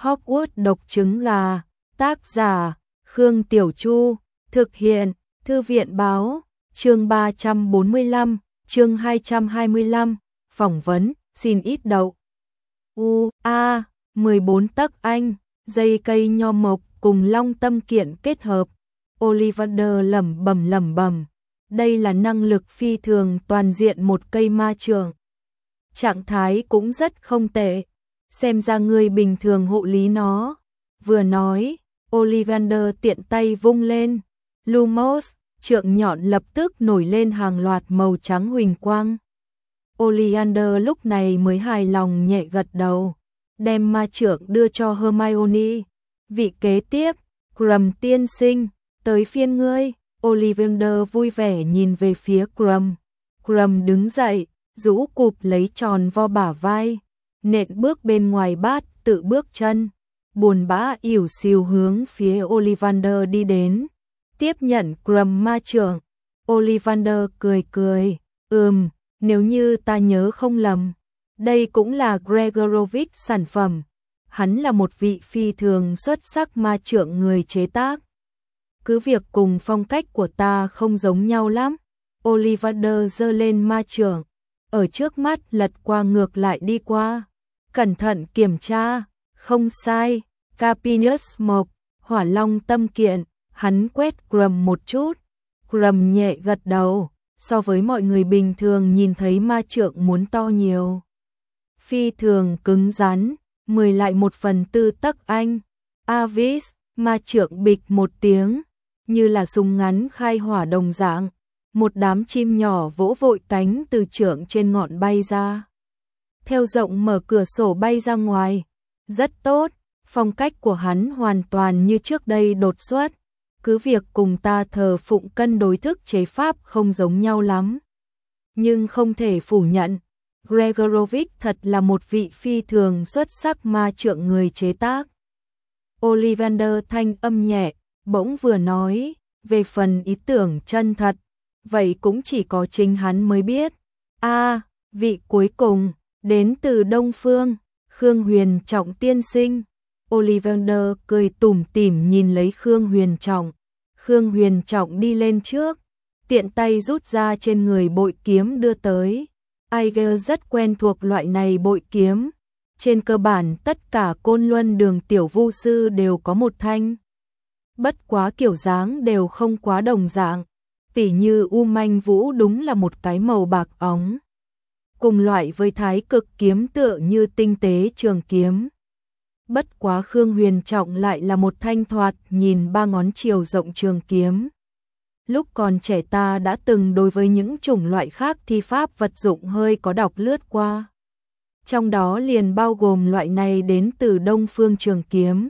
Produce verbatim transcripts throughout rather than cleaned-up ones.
Hogwarts độc trứng gà, tác giả, Khương Tiểu Chu, thực hiện, Thư viện báo, chương ba trăm bốn mươi lăm, chương hai trăm hai mươi lăm, phỏng vấn, xin ít đậu. U, A, mười bốn tấc anh, dây cây nho mộc cùng long tâm kiện kết hợp. Ollivander lẩm bẩm lẩm bẩm, đây là năng lực phi thường toàn diện một cây ma trượng. Trạng thái cũng rất không tệ, xem ra người bình thường hộ lý nó. Vừa nói, Ollivander tiện tay vung lên, Lumos, trượng nhọn lập tức nổi lên hàng loạt màu trắng huỳnh quang. Ollivander lúc này mới hài lòng nhẹ gật đầu, đem ma trượng đưa cho Hermione. Vị kế tiếp, Krum tiên sinh, tới phiên ngươi. Ollivander vui vẻ nhìn về phía Krum. Krum đứng dậy, rũ cụp lấy tròn vo bả vai, nện bước bên ngoài bát, tự bước chân, buồn bã ỉu xìu hướng phía Ollivander đi đến. Tiếp nhận Krum ma trượng, Ollivander cười cười, ừm, nếu như ta nhớ không lầm, đây cũng là Gregorovic sản phẩm. Hắn là một vị phi thường xuất sắc ma trượng người chế tác. Cứ việc cùng phong cách của ta không giống nhau lắm. Ollivander giơ lên ma trượng, ở trước mắt lật qua ngược lại đi qua. Cẩn thận kiểm tra, không sai, Capinus mộc, hỏa long tâm kiện. Hắn quét Krum một chút. Krum nhẹ gật đầu, so với mọi người bình thường nhìn thấy ma trượng muốn to nhiều. Phi thường cứng rắn, mười lại một phần tư tấc anh. Avis, ma trượng bịch một tiếng, như là súng ngắn khai hỏa đồng dạng. Một đám chim nhỏ vỗ vội cánh từ trượng trên ngọn bay ra. Theo rộng mở cửa sổ bay ra ngoài. Rất tốt, phong cách của hắn hoàn toàn như trước đây đột xuất. Cứ việc cùng ta thờ phụng cân đối thức chế pháp không giống nhau lắm. Nhưng không thể phủ nhận, Gregorovic thật là một vị phi thường xuất sắc ma trượng người chế tác. Ollivander thanh âm nhẹ, bỗng vừa nói, về phần ý tưởng chân thật, vậy cũng chỉ có chính hắn mới biết. A, à, vị cuối cùng, đến từ Đông Phương, Khương Huyền Trọng tiên sinh. Ollivander cười tủm tỉm nhìn lấy Khương Huyền Trọng. Khương Huyền Trọng đi lên trước, tiện tay rút ra trên người bội kiếm đưa tới. Aiger rất quen thuộc loại này bội kiếm. Trên cơ bản tất cả Côn Luân đường tiểu vu sư đều có một thanh. Bất quá kiểu dáng đều không quá đồng dạng. Tỉ như U Manh Vũ đúng là một cái màu bạc óng. Cùng loại với Thái Cực kiếm tựa như tinh tế trường kiếm. Bất quá Khương Huyền Trọng lại là một thanh thoạt nhìn ba ngón chiều rộng trường kiếm. Lúc còn trẻ ta đã từng đối với những chủng loại khác thi pháp vật dụng hơi có đọc lướt qua. Trong đó liền bao gồm loại này đến từ Đông Phương trường kiếm.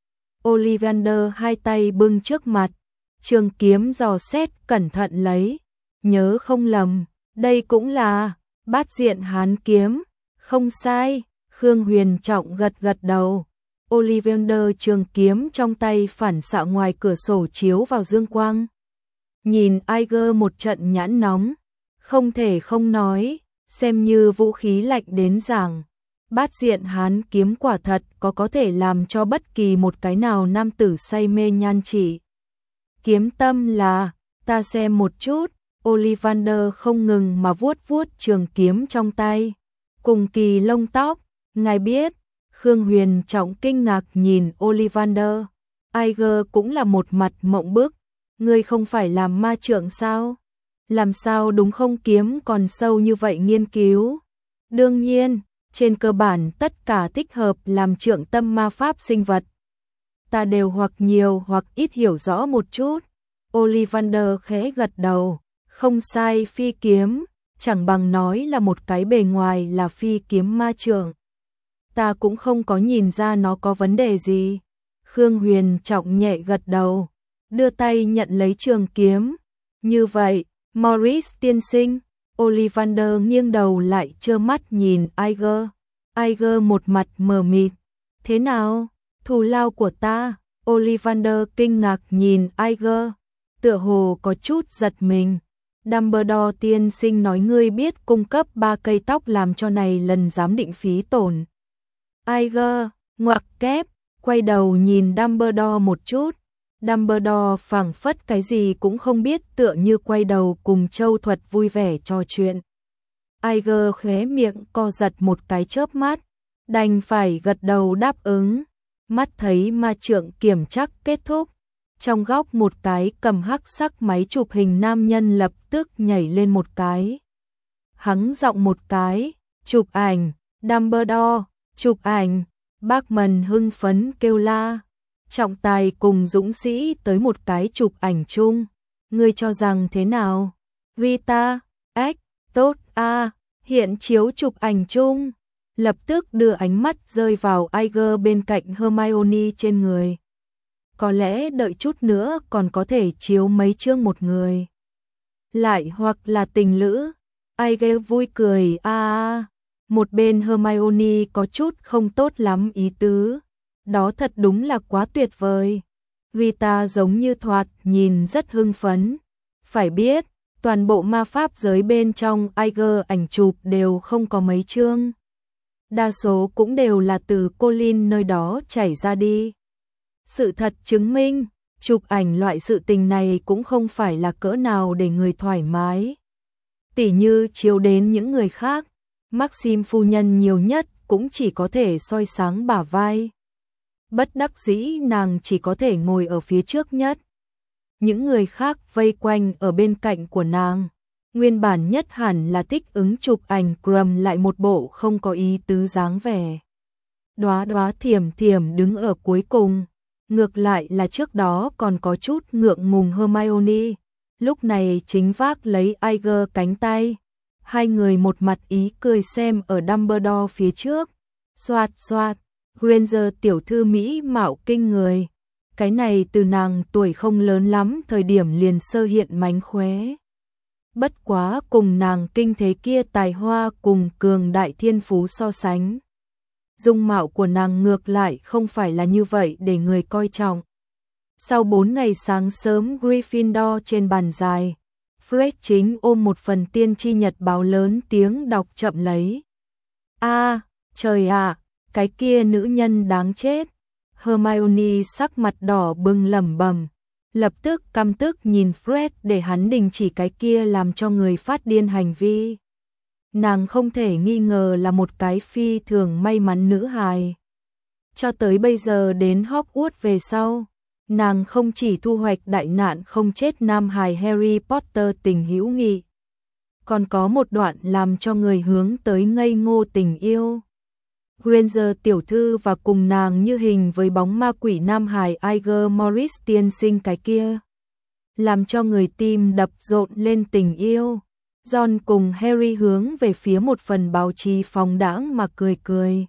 Ollivander hai tay bưng trước mặt, trường kiếm dò xét cẩn thận lấy. Nhớ không lầm, đây cũng là bát diện hán kiếm. Không sai, Khương Huyền Trọng gật gật đầu. Ollivander trường kiếm trong tay phản xạ ngoài cửa sổ chiếu vào dương quang. Nhìn Aiger một trận nhãn nóng, không thể không nói, xem như vũ khí lạnh đến giảng. Bát diện hán kiếm quả thật có có thể làm cho bất kỳ một cái nào nam tử say mê nhan chỉ. Kiếm tâm là, ta xem một chút. Ollivander không ngừng mà vuốt vuốt trường kiếm trong tay. Cùng kỳ lông tóc, ngài biết. Khương Huyền Trọng kinh ngạc nhìn Ollivander. Aiger cũng là một mặt mộng bức. Ngươi không phải làm ma trượng sao? Làm sao đúng không kiếm còn sâu như vậy nghiên cứu? Đương nhiên, trên cơ bản tất cả thích hợp làm trượng tâm ma pháp sinh vật. Ta đều hoặc nhiều hoặc ít hiểu rõ một chút. Ollivander khẽ gật đầu. Không sai, phi kiếm, chẳng bằng nói là một cái bề ngoài là phi kiếm ma trượng. Ta cũng không có nhìn ra nó có vấn đề gì. Khương Huyền Trọng nhẹ gật đầu, đưa tay nhận lấy trường kiếm. Như vậy, Morris tiên sinh. Ollivander nghiêng đầu lại trơ mắt nhìn Aiger. Aiger một mặt mờ mịt. Thế nào? Thù lao của ta? Ollivander kinh ngạc nhìn Aiger, tựa hồ có chút giật mình. Dumbledore tiên sinh nói ngươi biết cung cấp ba cây tóc làm cho này lần giám định phí tổn. Aiger, ngoặc kép, quay đầu nhìn Dumbledore một chút. Dumbledore phảng phất cái gì cũng không biết, tựa như quay đầu cùng Châu Thuật vui vẻ trò chuyện. Iger khóe miệng co giật một cái chớp mắt, đành phải gật đầu đáp ứng. Mắt thấy ma trượng kiểm chắc kết thúc, trong góc một cái cầm hắc sắc máy chụp hình nam nhân lập tức nhảy lên một cái. Hắng giọng một cái, chụp ảnh, Dumbledore, chụp ảnh. Bachman hưng phấn kêu la. Trọng tài cùng dũng sĩ tới một cái chụp ảnh chung. Ngươi cho rằng thế nào? Rita, ếch, tốt a, à, hiện chiếu chụp ảnh chung. Lập tức đưa ánh mắt rơi vào Iger bên cạnh Hermione trên người. Có lẽ đợi chút nữa còn có thể chiếu mấy chương một người. Lại hoặc là tình lữ. Iger vui cười a a. Một bên Hermione có chút không tốt lắm ý tứ. Đó thật đúng là quá tuyệt vời. Rita giống như thoạt nhìn rất hưng phấn. Phải biết, toàn bộ ma pháp giới bên trong Iger ảnh chụp đều không có mấy chương. Đa số cũng đều là từ Colin nơi đó chảy ra đi. Sự thật chứng minh, chụp ảnh loại sự tình này cũng không phải là cỡ nào để người thoải mái. Tỉ như chiếu đến những người khác, Maxim phu nhân nhiều nhất cũng chỉ có thể soi sáng bả vai. Bất đắc dĩ nàng chỉ có thể ngồi ở phía trước nhất. Những người khác vây quanh ở bên cạnh của nàng. Nguyên bản nhất hẳn là thích ứng chụp ảnh Grum lại một bộ không có ý tứ dáng vẻ. Đóa đóa Thiểm Thiểm đứng ở cuối cùng. Ngược lại là trước đó còn có chút ngượng ngùng Hermione. Lúc này chính vác lấy Iger cánh tay. Hai người một mặt ý cười xem ở Dumbledore phía trước. Xoạt xoạt, Granger tiểu thư Mỹ mạo kinh người. Cái này từ nàng tuổi không lớn lắm thời điểm liền sơ hiện mánh khóe. Bất quá cùng nàng kinh thế kia tài hoa cùng cường đại thiên phú so sánh. Dung mạo của nàng ngược lại không phải là như vậy để người coi trọng. Sau bốn ngày sáng sớm Gryffindor trên bàn dài, Fred chính ôm một phần tiên tri nhật báo lớn tiếng đọc chậm lấy. A, trời ạ, à, cái kia nữ nhân đáng chết. Hermione sắc mặt đỏ bừng lẩm bẩm, lập tức căm tức nhìn Fred để hắn đình chỉ cái kia làm cho người phát điên hành vi. Nàng không thể nghi ngờ là một cái phi thường may mắn nữ hài. Cho tới bây giờ đến Hogwarts về sau, nàng không chỉ thu hoạch đại nạn không chết nam hài Harry Potter tình hữu nghị, còn có một đoạn làm cho người hướng tới ngây ngô tình yêu. Granger tiểu thư và cùng nàng như hình với bóng ma quỷ nam hài Iger Morris tiên sinh cái kia, làm cho người tim đập rộn lên tình yêu. John cùng Harry hướng về phía một phần báo chí phóng đãng mà cười cười.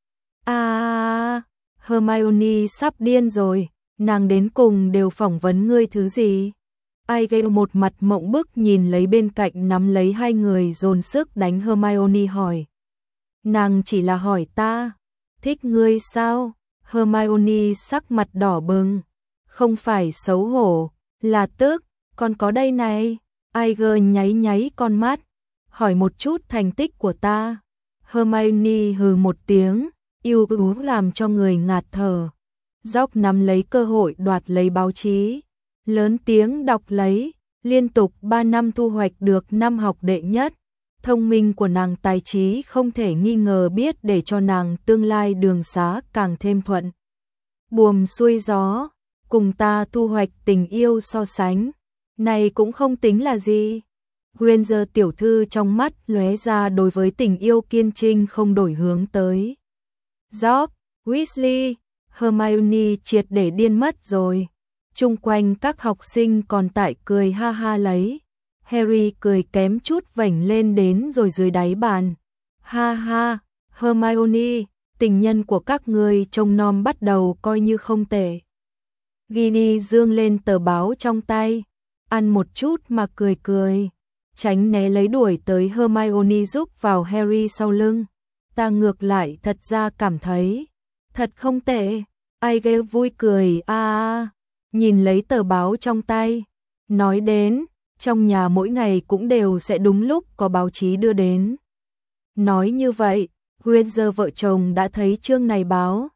À, Hermione sắp điên rồi, nàng đến cùng đều phỏng vấn ngươi thứ gì? Iger một mặt mộng bức nhìn lấy bên cạnh nắm lấy hai người dồn sức đánh Hermione hỏi. Nàng chỉ là hỏi ta, thích ngươi sao? Hermione sắc mặt đỏ bừng, không phải xấu hổ, là tức, còn có đây này. Iger nháy nháy con mắt, hỏi một chút thành tích của ta. Hermione hừ một tiếng, yêu ú làm cho người ngạt thở. Dốc nắm lấy cơ hội đoạt lấy báo chí, lớn tiếng đọc lấy, liên tục ba năm thu hoạch được năm học đệ nhất. Thông minh của nàng tài trí không thể nghi ngờ biết để cho nàng tương lai đường xá càng thêm thuận. Buồm xuôi gió, cùng ta thu hoạch tình yêu so sánh, này cũng không tính là gì. Granger tiểu thư trong mắt lóe ra đối với tình yêu kiên trinh không đổi hướng tới. George, Weasley, Hermione triệt để điên mất rồi. Chung quanh các học sinh còn tại cười ha ha lấy. Harry cười kém chút vảnh lên đến rồi dưới đáy bàn. Ha ha, Hermione, tình nhân của các người trông nom bắt đầu coi như không tệ. Ginny dương lên tờ báo trong tay, ăn một chút mà cười cười, tránh né lấy đuổi tới Hermione giúp vào Harry sau lưng. Ta ngược lại thật ra cảm thấy, thật không tệ. Iger vui cười a a, nhìn lấy tờ báo trong tay, nói đến, trong nhà mỗi ngày cũng đều sẽ đúng lúc có báo chí đưa đến. Nói như vậy, Granger vợ chồng đã thấy chương này báo.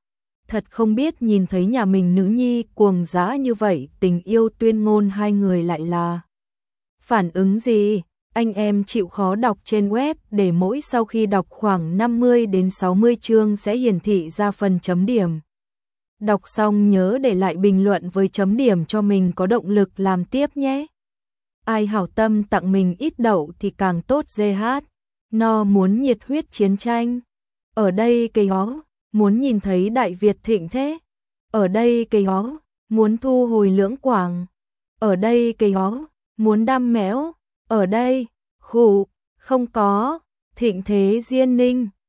thật không biết nhìn thấy nhà mình nữ nhi cuồng dã như vậy, tình yêu tuyên ngôn hai người lại là phản ứng gì? Anh em chịu khó đọc trên web để mỗi sau khi đọc khoảng năm mươi đến sáu mươi chương sẽ hiển thị ra phần chấm điểm. Đọc xong nhớ để lại bình luận với chấm điểm cho mình có động lực làm tiếp nhé. Ai hảo tâm tặng mình ít đậu thì càng tốt. giê hát No muốn nhiệt huyết chiến tranh. Ở đây cây ó, muốn nhìn thấy Đại Việt thịnh thế. Ở đây cây ó, muốn thu hồi Lưỡng Quảng. Ở đây cây ó, muốn đam méo. Ở đây, khụ, không có, thịnh thế Diên Ninh.